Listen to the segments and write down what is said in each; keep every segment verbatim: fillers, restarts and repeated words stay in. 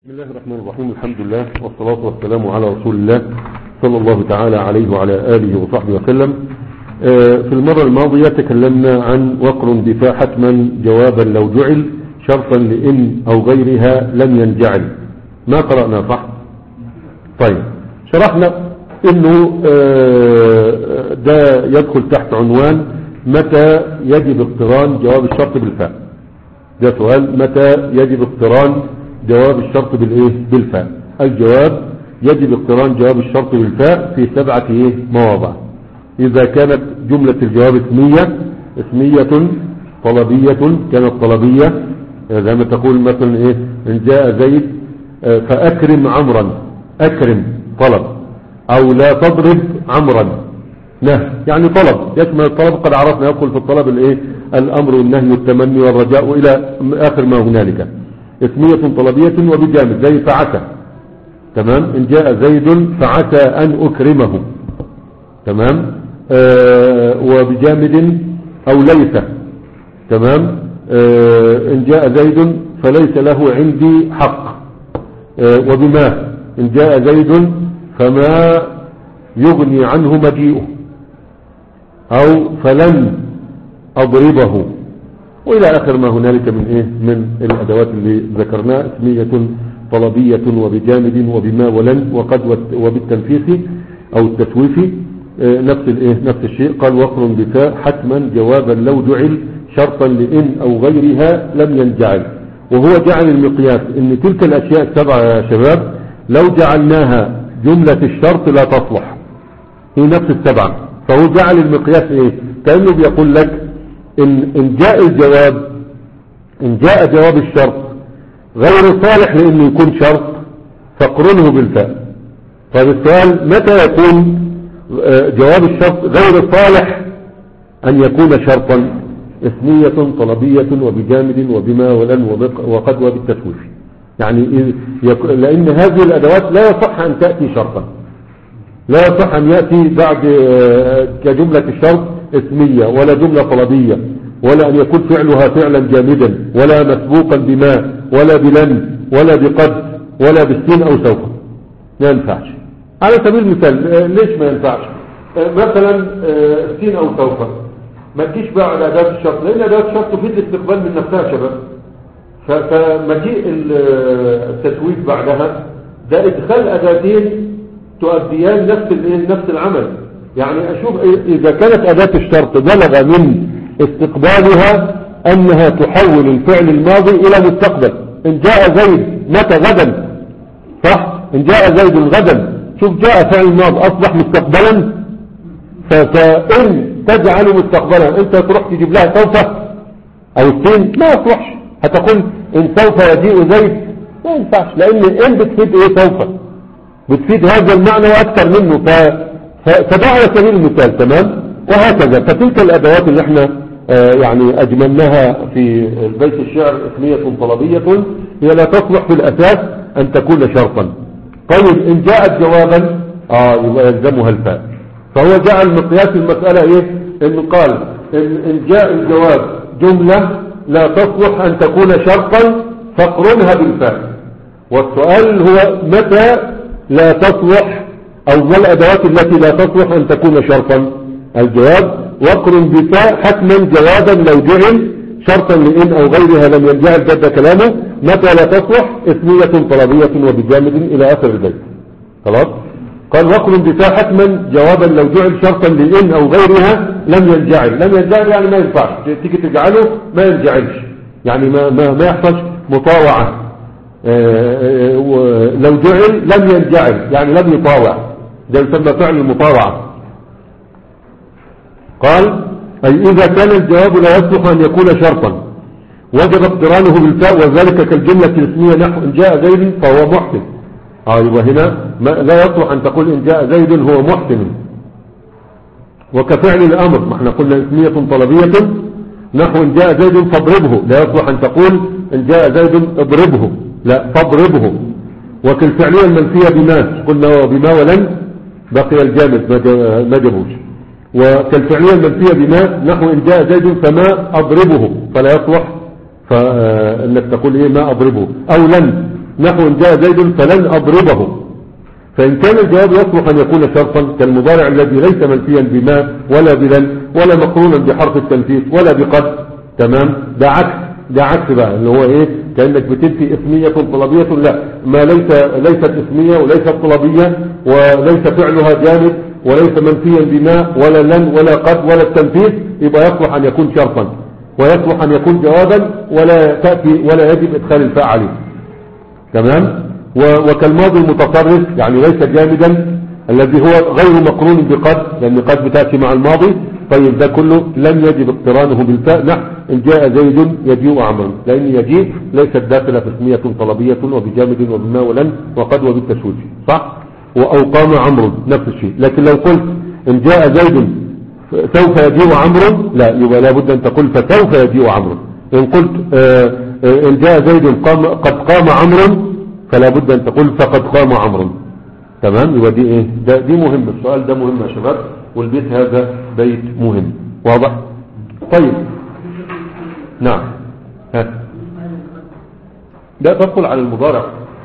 بسم الله الرحمن الرحيم. الحمد لله والصلاة والسلام على رسول الله صلى الله تعالى عليه وعلى آله وصحبه وسلم. في المرة الماضية تكلمنا عن وقر دفاع حتما جوابا لو جعل شرطا لإن أو غيرها لم ينجعل. ما قرأنا صح؟ طيب شرحنا انه ده يدخل تحت عنوان متى يجب اقتران جواب الشرط بالفاء. ده سؤال متى يجب اقتران جواب الشرط بالايه بالفاء. الجواب يجب اقتران جواب الشرط بالفاء في سبعة ايه مواضع. اذا كانت جملة الجواب اسمية اسمية طلبية كانت طلبية زي ما تقول مثلا ايه ان جاء زيد فاكرم عمرا اكرم طلب او لا تضرب عمرا نهي يعني طلب يشمل الطلب. قد عرفنا يدخل في الطلب الايه الامر والنهي والتمني والرجاء الى اخر ما هنالك. اسمية طلبية وبجامد زي فعسى تمام ان جاء زيد فعسى ان اكرمه تمام آه وبجامد او ليس تمام آه ان جاء زيد فليس له عندي حق آه وبما ان جاء زيد فما يغني عنه مجيئه او فلن اضربه والى اخر ما هنالك من ايه من الادوات اللي ذكرناها. اسمية طلبية وبجامد وبما ولن وقد وبالتنفيس او التسويف اه نفس الايه نفس الشيء. قال وقر بفاء حتما جوابا لو جعل شرطا لان او غيرها لم ينجعل. وهو جعل المقياس ان تلك الاشياء السبعة يا شباب لو جعلناها جملة الشرط لا تصلح هي نفس السبعة. فهو جعل المقياس ايه كأنه بيقول لك إن, إن جاء الجواب إن جاء جواب الشرط غير صالح لأنه يكون شرط فاقرنه بالفاء. طيب السؤال متى يكون جواب الشرط غير صالح أن يكون شرطا؟ اسمية طلبية وبجامد وبما ولن وقد وبالتسويف يعني لأن هذه الأدوات لا يصح أن تأتي شرطا لا يصح أن يأتي بعد كجملة الشرط اسمية ولا جملة طلبية ولا أن يكون فعلها فعلا جامدا ولا مسبوقا بما ولا بلن ولا بقد ولا بالسين أو سوف. ما ينفعش. على سبيل المثال ليش ما ينفعش؟ مثلا السين أو سوف ما تجيش بقى على أداة الشرط لأن أداة الشرط تفيد الاستقبال من نفسها شباب. فمجيء التسويف بعدها ده ادخال أداتين تؤديان نفس نفس العمل. يعني اشوف اذا كانت اداة الشرط بلغ من استقبالها انها تحول الفعل الماضي الى مستقبل. ان جاء زيد متى غدا صح ان جاء زيد غدا شوف جاء فعل الماضي اصبح مستقبلا. فان تجعل مستقبلا انت تروح تجيب لها سوف او السين ما يصلحش. هتقول ان سوف يجيء زيد ما ينفعش لان ان بتفيد ايه سوف بتفيد هذا المعنى واكثر منه. ف فده على سبيل المثال تمام. وهكذا فتلك الادوات اللي احنا آه يعني اجملناها في بيت الشعر اسمية طلبية هي لا تصلح في الاساس ان تكون شرطا. طيب ان جاءت جوابا اه يبقى يلزمها الفاء. فهو جعل مقياس المسألة ايه انه قال إن, ان جاء الجواب جملة لا تصلح ان تكون شرطا فاقرنها بالفاء. والسؤال هو متى لا تصلح او ما الادوات التي لا تصلح ان تكون شرطا؟ الجواب وقر بفاء حتما جوابا لو جعل شرطا لان او غيرها لم ينجعل. جد كلامه متى لا تصلح اسمية طلبية وبجامد الى اخر البيت. خلاص قال وقر بفاء حتما جوابا لو جعل شرطا لان او غيرها لم ينجعل. لم ينجعل يعني ما ينفعش تيجي تجعله ما ينجعلش يعني ما ما, ما يحصلش مطاوعة. لو جعل لم ينجعل يعني لم يطاوع. ده يسمى فعل المطاوعة. قال أي إذا كان الجواب لا يصلح أن يكون شرطا وجب اقترانه بالفاء وذلك كالجملة الاسمية نحو إن جاء زيد فهو محسن. آه يبقى هنا لا يصلح أن تقول إن جاء زيد هو محسن. وكفعل الأمر ما احنا قلنا اسمية طلبية نحو إن جاء زيد فاضربه لا يصلح أن تقول إن جاء زيد اضربه لا فاضربه. وكالفعلية المنفية بما قلنا بما ولن بقي الجامد ما جابوش. وكالفعلية المنفية بما نحو إن جاء زيد فما أضربه فلا يصلح فإنك تقول إيه ما أضربه. أو لن نحو إن جاء زيد فلن أضربه. فإن كان الجواب يصلح أن يكون شرطا كالمضارع الذي ليس منفيا بما ولا بلن ولا مقرونا بحرف التنفيذ ولا بقد، تمام، ده عكس ده عكس بقى اللي هو ايه، كأنك بتنفي اسمية طلبية، لا، ما ليس ليست اسمية وليست طلبية وليس فعلها جامد وليس منفيا بما ولا لن ولا قد ولا التنفيذ، يبقى يصلح أن يكون شرطا ويصلح أن يكون جوابا ولا تأتي ولا يجب إدخال الفاء عليه، تمام. وكالماضي المتصرف يعني ليس جامدا الذي هو غير مقرون بقد، لأن قد بتأتي مع الماضي، طيب ده كله لم يجب اقترانه بالفاء. نحو إن جاء زيد يجيء عمرو، لأن يجيء ليست داخلة في اسمية طلبية وبجامد وبما ولن وقد وبالتشويش، صح. أو قام عمرو نفس الشيء. لكن لو قلت إن جاء زيد سوف يجيء عمرو، لا، يبقى لابد أن تقول فسوف يجيء عمرو. إن قلت آه إن جاء زيد قام قد قام عمرو، فلا بد أن تقول فقد قام عمرو، تمام. يبقى دي ايه، ده دي مهم، السؤال ده مهم يا شباب، والبيت هذا بيت مهم، واضح. طيب نعم، ها ده تدخل على المضارع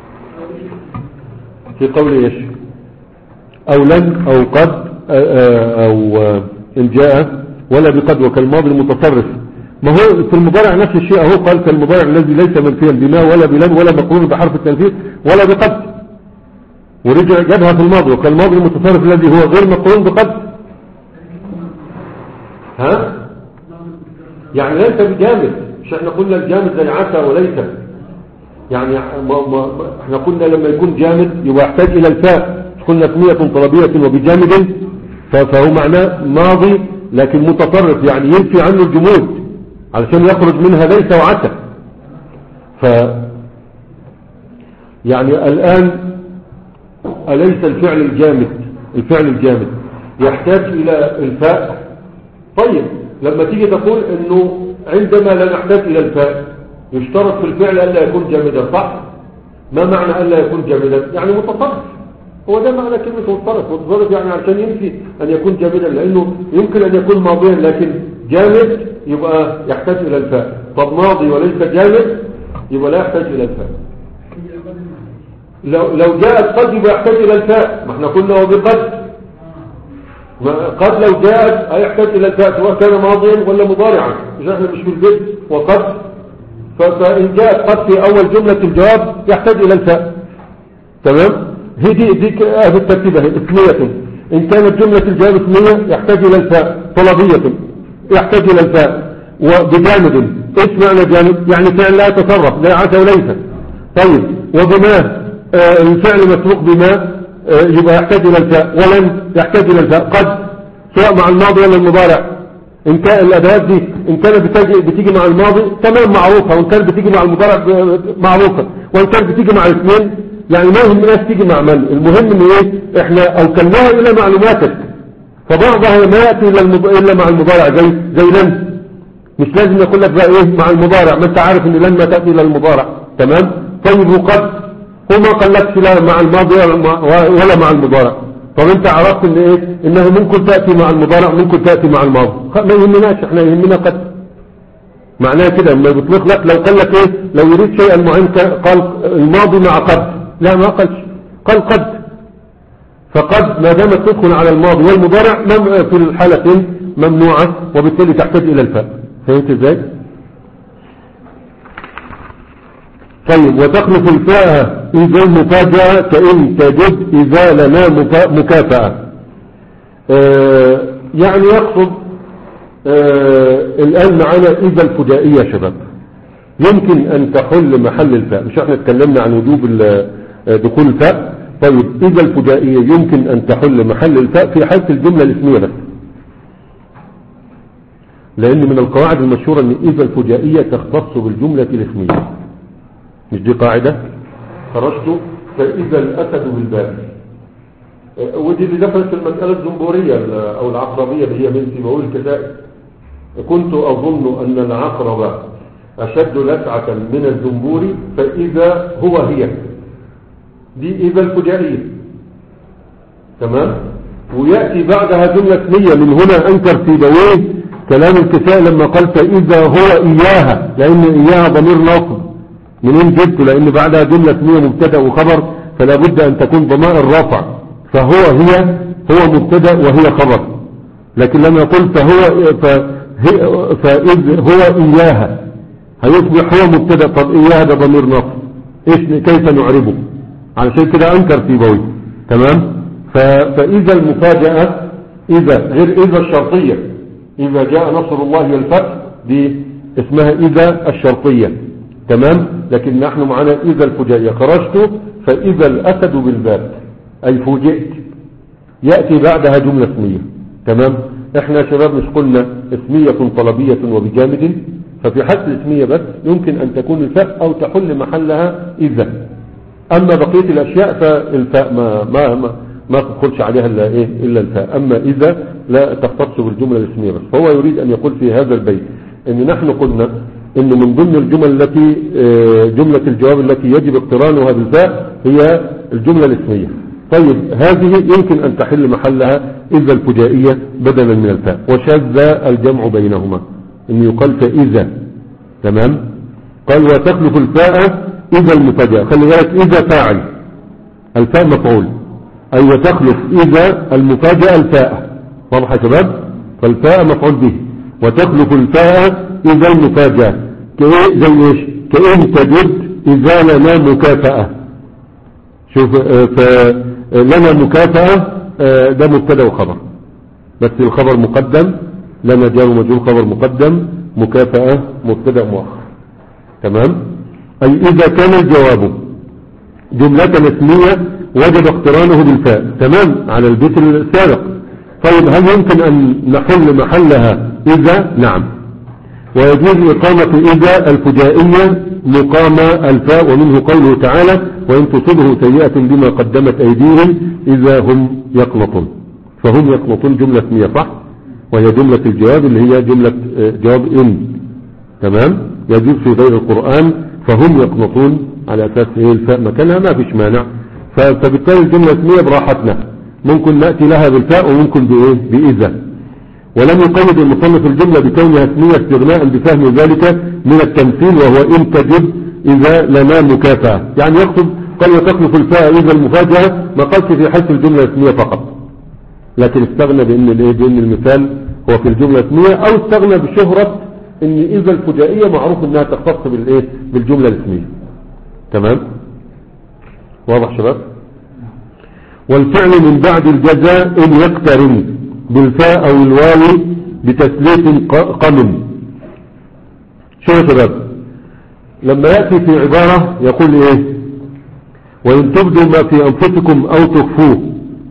في قول ايش، او لن او قد او ان جاء ولا بقد وكالماضي المتصرف. ما هو في المضارع نفس الشيء، اهو قال كالمضارع الذي ليس منفيا بما ولا بلن ولا مقرون بحرف التنفيذ ولا بقد، ورجع جابها في الماضي وكالماضي المتصرف الذي هو غير مقرون بقد. ها يعني ليس بجامد، مش احنا قلنا الجامد زي عسى وليس، يعني ما ما احنا قلنا لما يكون جامد يبقى يحتاج الى الفاء، قلنا اسمية طلبية وبجامد، فهو معناه ماضي لكن متصرف، يعني ينفي عنه الجمود علشان يخرج منها ليس وعسى. ف يعني الآن أليس الفعل الجامد الفعل الجامد يحتاج إلى الفاء؟ طيب لما تيجي تقول انه عندما لا نحتاج الى الفاء يشترط في الفعل الا يكون جامدا، صح؟ ما معنى الا يكون جامدا؟ يعني متصرف، هو ده معنى كلمة متصرف. متصرف يعني عشان ينفي ان يكون جامدا، لانه يمكن ان يكون ماضيا لكن جامد يبقى يحتاج الى الفاء. طب ماضي وليس جامد يبقى لا يحتاج الى الفاء. لو لو جاءت قد يبقى يحتاج الى الفاء، ما احنا قلنا وبقد قد لو جاءت هيحتاج الى الفاء سواء كان ماضيا ولا مضارعا، مش احنا مش في البيت وقد. فان جاءت قد في اول جملة الجواب يحتاج الى الفاء، تمام. هي دي دي في الترتيب اهي اسمية. ان كانت جملة الجواب اسمية يحتاج الى الفاء، طلبية يحتاج الى الفاء، وبجانب ايش معنى جانب؟ يعني فعل لا يتصرف لا عسى وليس. طيب وبما آه الفعل مسبوق بما آه يبقى يحتاج الى الفاء، ولن يحتاج الى الفاء. قد سواء مع الماضي ولا المضارع، ان كان الادوات دي ان كانت بتيجي بتيجي مع الماضي تمام معروفه، وان كانت بتيجي مع المضارع معروفه، وان كانت بتيجي مع الاثنين يعني ما يهمناش تيجي مع من، المهم ان ايه احنا اوكلناها الى معلوماتك، فبعضها ما ياتي الا المض... الا مع المضارع زي زي لن، مش لازم يقول لك بقى ايه مع المضارع، ما انت عارف ان لن ما تاتي الا المضارع، تمام. طيب وقد هو ما قالكش لا مع الماضي ولا مع المضارع. طب انت عرفت ان ايه انه ممكن تأتي مع المضارع ممكن تأتي مع الماضي، ما يهمناش احنا يهمنا قد. معناه كده لما بيطلق لك لو قال لك ايه لو يريد شيئا معين قال الماضي مع قد، لا ما قالش، قال قد. فقد ما دامت تدخل على الماضي والمضارع في الحالتين ممنوعة، وبالتالي تحتاج الى الفاء. فهمت ازاي؟ طيب وتخلف الفاء إذا المفاجأة كإن تجد إذا لنا مكافأة. آه يعني يقصد آه الآن معنا إذا الفجائية يا شباب يمكن أن تحل محل الفاء، مش احنا اتكلمنا عن وجوب دخول الفاء. طيب إذا الفجائية يمكن أن تحل محل الفاء في حالة الجملة الاسمية بس، لأن من القواعد المشهورة أن إذا الفجائية تختص بالجملة الاسمية، مش دي قاعدة؟ خرجت فإذا الأسد بالباب، ودي اللي دخلت في المسألة الزنبورية أو العقربية اللي هي من سيبوي الكتائب. كنت أظن أن العقرب أشد لسعة من الزنبور فإذا هو هي، دي إذا الفجائية، تمام. ويأتي بعدها جملة اسمية، من هنا أنكر سيبويه كلام الكساء لما قال فإذا هو إياها، لأن إياها ضمير ناصب منين جبته؟ لان بعدها جملة اسمية مبتدا وخبر، فلا بد ان تكون ضمائر رفع، فهو هي هو مبتدا وهي خبر. لكن لما يقول فهو فهي فإذ هو إياها هيصبح هو مبتدا. طب إياها ده ضمير نصب، ايش كيف نعربه؟ علشان كده انكر سيبويه. تمام. فإذا المفاجأة إذا غير إذا الشرطية، إذا جاء نصر الله والفتح دي اسمها إذا الشرطية. تمام. لكن نحن معنا إذا الفجائية. خرجت فإذا الأسد بالباب، أي فوجئت، يأتي بعدها جملة اسمية. تمام. احنا شباب مش قلنا اسمية طلبية وبجامد، ففي حالة الاسمية بس يمكن أن تكون الفاء أو تحل محلها إذا. أما بقية الأشياء فالفاء ما ما ما, ما تدخلش عليها إلا إيه إلا الفاء. أما إذا لا تختص بالجملة الاسمية بس. فهو يريد أن يقول في هذا البيت إن نحن قلنا إنه من ضمن الجمل التي جملة الجواب التي يجب اقترانها بالفاء هي الجملة الاسمية. طيب هذه يمكن أن تحل محلها إذا الفجائية بدلا من الفاء، وشذ الجمع بينهما إن يقال فإذا. تمام. قال وتخلف الفاء إذا المفاجأة. خلي بالك إذا فاعل، الفاء مفعول، أي وتخلف إذا المفاجأة الفاء. واضح يا شباب؟ فالفاء مفعول به، وتخلف الفاء إذا المفاجأة. كإيه زي إيش؟ كإن تجد إذا لنا مكافأة. شوف فلنا مكافأة ده مبتدا وخبر، بس الخبر مقدم، لنا جار ومجرور خبر مقدم، مكافأة مبتدا مؤخر. تمام. أي إذا كان الجواب جملة اسمية وجب اقترانه بالفاء. تمام على البيت السابق. طيب هل يمكن أن نحل محلها إذا؟ نعم. ويجوز إقامة إذا الفجائية مقام الفاء، ومنه قوله تعالى وإن تصبه سيئة بما قدمت أيديهم إذا هم يقنطون. فهم يقنطون جملة اسمية صح، وهي جملة الجواب اللي هي جملة جواب إن. تمام. يجوز في غير القرآن فهم يقنطون على أساس إيه الفاء مكانها ما فيش مانع. فبالتالي الجملة اسمية براحتنا، ممكن نأتي لها بالفاء وممكن بإيه بإذا. ولم يقيد المصنف الجملة بكونها اسمية استغناء بفهم ذلك من التمثيل، وهو إن تجب إذا لنا مكافأة. يعني يقصد قال وتخلف الفاء إذا المفاجأة، ما قالش في حيث الجملة الاسمية فقط، لكن استغنى بأن الايه بأن المثال هو في الجملة الاسمية، أو استغنى بشهرة ان إذا الفجائية معروف انها تختص بالايه بالجملة الاسمية. تمام. واضح شباب؟ والفعل من بعد الجزاء ان يقترن بالفاء او الواو بتثليث قمن. شو يا شباب؟ لما يأتي في عبارة يقول ايه وإن تبدوا ما في أنفسكم أو تخفوه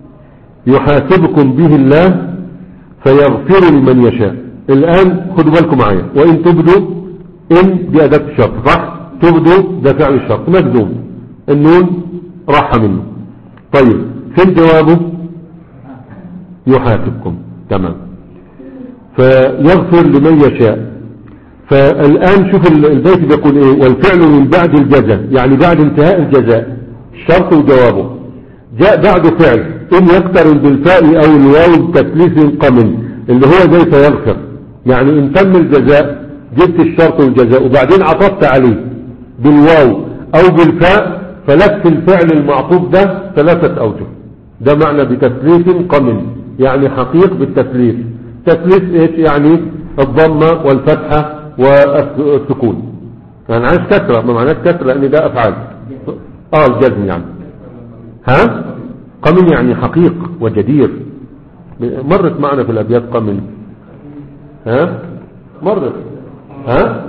يحاسبكم به الله فيغفر لمن يشاء. الآن خدوا بالكم معايا، وإن تبدوا إن دي أداة الشرط صح؟ تبدوا ده فعل الشرط مجزوم، النون راح منه. طيب فين جوابه؟ يحاسبكم. تمام. فيغفر لمن يشاء. فالآن شوف البيت بيقول ايه والفعل من بعد الجزاء، يعني بعد انتهاء الجزاء الشرط وجوابه جاء بعد فعل إن يقترن بالفاء أو الواو بتثليث قمن اللي هو زي فيغفر. يعني ان تم الجزاء جبت الشرط والجزاء وبعدين عطفت عليه بالواو او بالفاء فلف الفعل المعطوف ده ثلاثة اوجه. ده معنى بتثليث قمن، يعني حقيق بالتثليث. تثليث ايش؟ يعني الضمة والفتحة والسكون. يعني عايز كسرة، ما معناش كسرة لان ده افعال. اه الجزم يعني. ها قمن يعني حقيق وجدير. مرت معنا في الابيات قمن. ها مرت. ها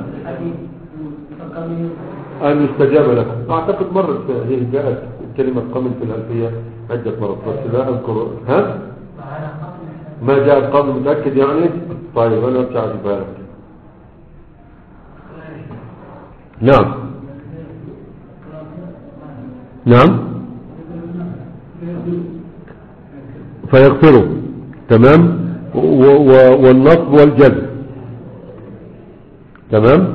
أن يستجاب لكم. أعتقد مرت هي جاءت كلمة قمن في الألفية عدة مرات بس لا أذكر. ها ما جاء قمن متأكد يعني. طيب أنا أرجع أجيبها لك. نعم نعم فيغفروا. تمام. والنصب والجزم. تمام.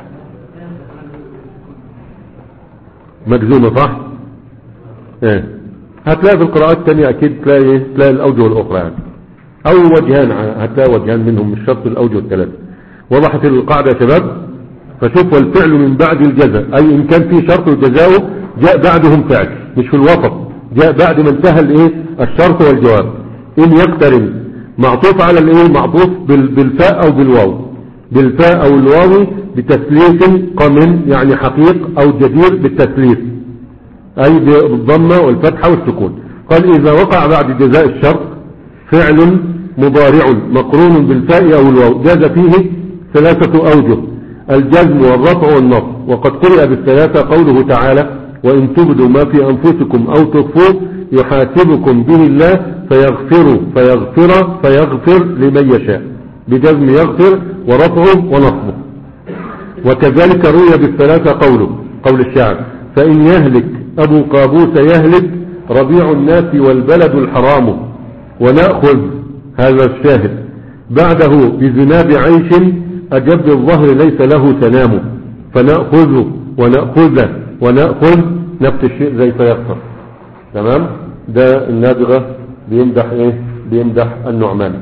مجزومة صح. ايه هتلاقي في القراءات الثانية اكيد تلاقي تلاقي الاوجه الاخرى يعني، او وجهان، هتلاقي وجهان منهم مش شرط الاوجه الثلاثة. وضحت القاعدة يا شباب؟ فشوف والفعل من بعد الجزاء، أي إن كان في شرط وجزاؤه جاء بعدهم فعل مش في الوسط، جاء بعد ما انتهى الايه الشرط والجواب. إن يقترن معطوف على الايه معطوف بالفاء أو بالواو، بالفاء أو الواو بتثليث قمن يعني حقيق أو جدير بالتثليث أي بالضمة والفتحة والسكون. قال إذا وقع بعد جزاء الشرط فعل مضارع مقرون بالفاء أو الواو جاز فيه ثلاثة أوجه: الجزم والرفع والنصب. وقد قرئ بالثلاثة قوله تعالى: وإن تبدوا ما في أنفسكم أو تخفوه يحاسبكم به الله فيغفر فيغفر فيغفر لمن يشاء، بجزم يغفر ورفعه ونصبه. وكذلك روي بالثلاثة قوله قول الشاعر: فإن يهلك أبو قابوس يهلك ربيع الناس والبلد الحرام، ونأخذ هذا الشاهد بعده بذناب عيش أجب الظهر ليس له تنام، فنأخذ ونأخذ ونأخذ نفس الشيء زي فيغفر. تمام. ده النابغة بيمدح ايه بيمدح النعمان.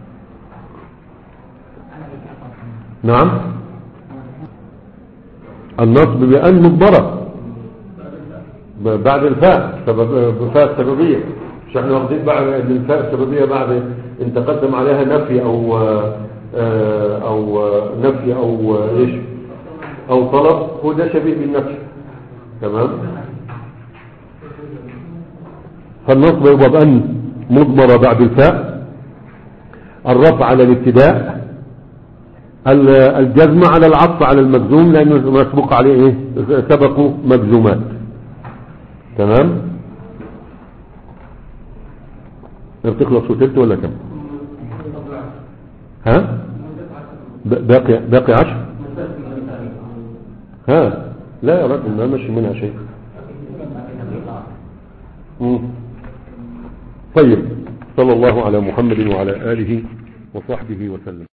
نعم. النصب بأن مضبرة بعد الفاء سبب فاء السببية، مش احنا واخدين بعد الفاء السببية بعد ان تقدم عليها نفي او او نفي او ايش او طلب، هو ده شبيه بالنفي. تمام. فالنصب يبقى بأن مضمرة بعد الفاء، الرفع على الابتداء، الجزم على العطف على المجزوم لأنه مسبوق عليه ايه سبقوا مجزومات. تمام. تخلص وتلت ولا كم؟ ها باقي باقي عشر. ها لا يا رجل ما مشي منها شيء. مم. طيب. صلى الله على محمد وعلى آله وصحبه وسلم.